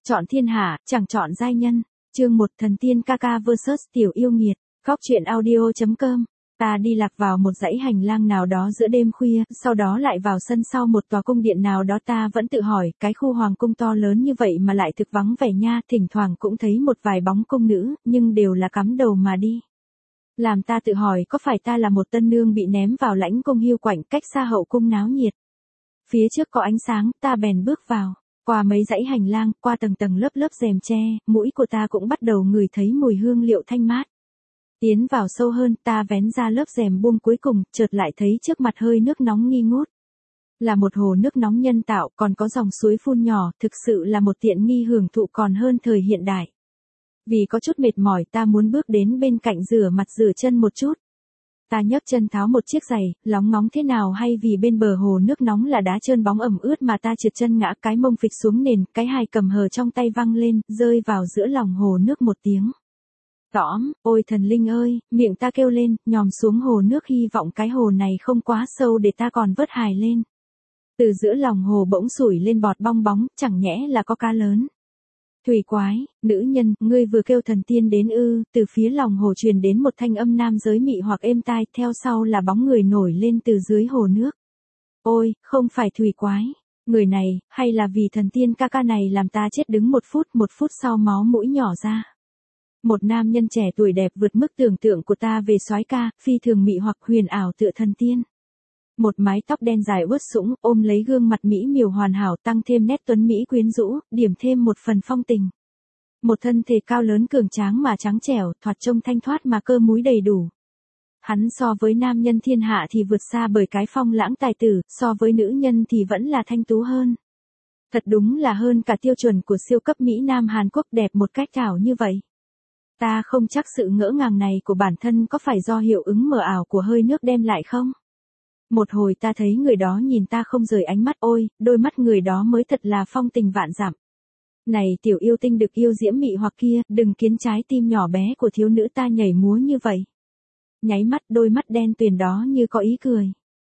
Chọn thiên hạ, chẳng chọn giai nhân. Chương 1 Thần tiên ca ca vs tiểu yêu nghiệt. Góc truyện audio.com. Ta đi lạc vào một dãy hành lang nào đó giữa đêm khuya, sau đó lại vào sân sau một tòa cung điện nào đó. Ta vẫn tự hỏi, cái khu hoàng cung to lớn như vậy mà lại thực vắng vẻ nha, thỉnh thoảng cũng thấy một vài bóng cung nữ, nhưng đều là cắm đầu mà đi. Làm ta tự hỏi có phải ta là một tân nương bị ném vào lãnh cung hiu quạnh cách xa hậu cung náo nhiệt. Phía trước có ánh sáng, ta bèn bước vào. Qua mấy dãy hành lang, qua tầng tầng lớp lớp rèm tre, mũi của ta cũng bắt đầu ngửi thấy mùi hương liệu thanh mát. Tiến vào sâu hơn, ta vén ra lớp rèm buông cuối cùng, chợt lại thấy trước mặt hơi nước nóng nghi ngút. Là một hồ nước nóng nhân tạo, còn có dòng suối phun nhỏ, thực sự là một tiện nghi hưởng thụ còn hơn thời hiện đại. Vì có chút mệt mỏi, ta muốn bước đến bên cạnh rửa mặt rửa chân một chút. Ta nhấc chân tháo một chiếc giày, lóng ngóng thế nào hay vì bên bờ hồ nước nóng là đá trơn bóng ẩm ướt mà ta trượt chân ngã, cái mông phịch xuống nền, cái hài cầm hờ trong tay văng lên, rơi vào giữa lòng hồ nước một tiếng. Tõm, ôi thần linh ơi, miệng ta kêu lên, nhòm xuống hồ nước hy vọng cái hồ này không quá sâu để ta còn vớt hài lên. Từ giữa lòng hồ bỗng sủi lên bọt bong bóng, chẳng nhẽ là có cá lớn. Thủy quái, nữ nhân, ngươi vừa kêu thần tiên đến ư? Từ phía lòng hồ truyền đến một thanh âm nam giới mị hoặc êm tai, theo sau là bóng người nổi lên từ dưới hồ nước. Ôi, không phải thủy quái. Người này, hay là vì thần tiên ca ca này làm ta chết đứng một phút sau máu mũi nhỏ ra. Một nam nhân trẻ tuổi đẹp vượt mức tưởng tượng của ta về soái ca, phi thường mị hoặc huyền ảo tựa thần tiên. Một mái tóc đen dài uất sũng, ôm lấy gương mặt mỹ miều hoàn hảo, tăng thêm nét tuấn mỹ quyến rũ, điểm thêm một phần phong tình. Một thân thể cao lớn cường tráng mà trắng trẻo, thoạt trông thanh thoát mà cơ múi đầy đủ. Hắn so với nam nhân thiên hạ thì vượt xa bởi cái phong lãng tài tử, so với nữ nhân thì vẫn là thanh tú hơn. Thật đúng là hơn cả tiêu chuẩn của siêu cấp Mỹ Nam Hàn Quốc, đẹp một cách ảo như vậy. Ta không chắc sự ngỡ ngàng này của bản thân có phải do hiệu ứng mờ ảo của hơi nước đem lại không? Một hồi ta thấy người đó nhìn ta không rời ánh mắt, ôi, đôi mắt người đó mới thật là phong tình vạn dặm. Này tiểu yêu tinh được yêu diễm mị hoặc kia, đừng khiến trái tim nhỏ bé của thiếu nữ ta nhảy múa như vậy. Nháy mắt, đôi mắt đen tuyền đó như có ý cười.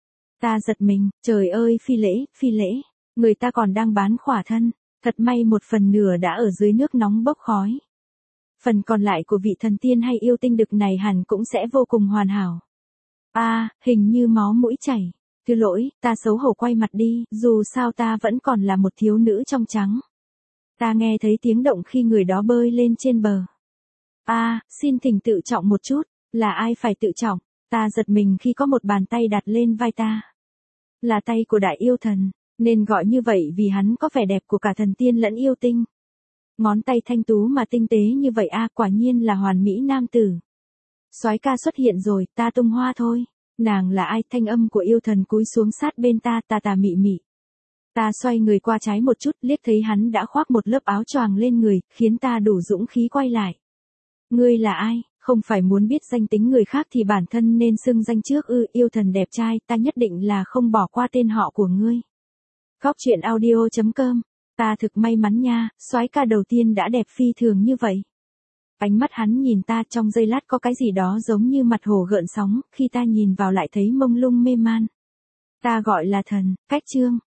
Ta giật mình, trời ơi, phi lễ, người ta còn đang bán khỏa thân, thật may một phần nửa đã ở dưới nước nóng bốc khói. Phần còn lại của vị thần tiên hay yêu tinh đực này hẳn cũng sẽ vô cùng hoàn hảo. Hình như máu mũi chảy. Thứ lỗi, ta xấu hổ quay mặt đi, dù sao ta vẫn còn là một thiếu nữ trong trắng. Ta nghe thấy tiếng động khi người đó bơi lên trên bờ. Xin thỉnh tự trọng một chút, là ai phải tự trọng? Ta giật mình khi có một bàn tay đặt lên vai ta. Là tay của đại yêu thần, nên gọi như vậy vì hắn có vẻ đẹp của cả thần tiên lẫn yêu tinh. Ngón tay thanh tú mà tinh tế như vậy quả nhiên là hoàn mỹ nam tử. Soái ca xuất hiện rồi, ta tung hoa thôi. Nàng là ai? Thanh âm của yêu thần cúi xuống sát bên ta, tà mị mị. Ta xoay người qua trái một chút, liếc thấy hắn đã khoác một lớp áo choàng lên người, khiến ta đủ dũng khí quay lại. Ngươi là ai? Không phải muốn biết danh tính người khác thì bản thân nên xưng danh trước ư? Yêu thần đẹp trai, ta nhất định là không bỏ qua tên họ của ngươi. Góc truyện audio.com. Ta thực may mắn nha, soái ca đầu tiên đã đẹp phi thường như vậy. Ánh mắt hắn nhìn ta, trong giây lát có cái gì đó giống như mặt hồ gợn sóng, khi ta nhìn vào lại thấy mông lung mê man. Ta gọi là thần, cách chương.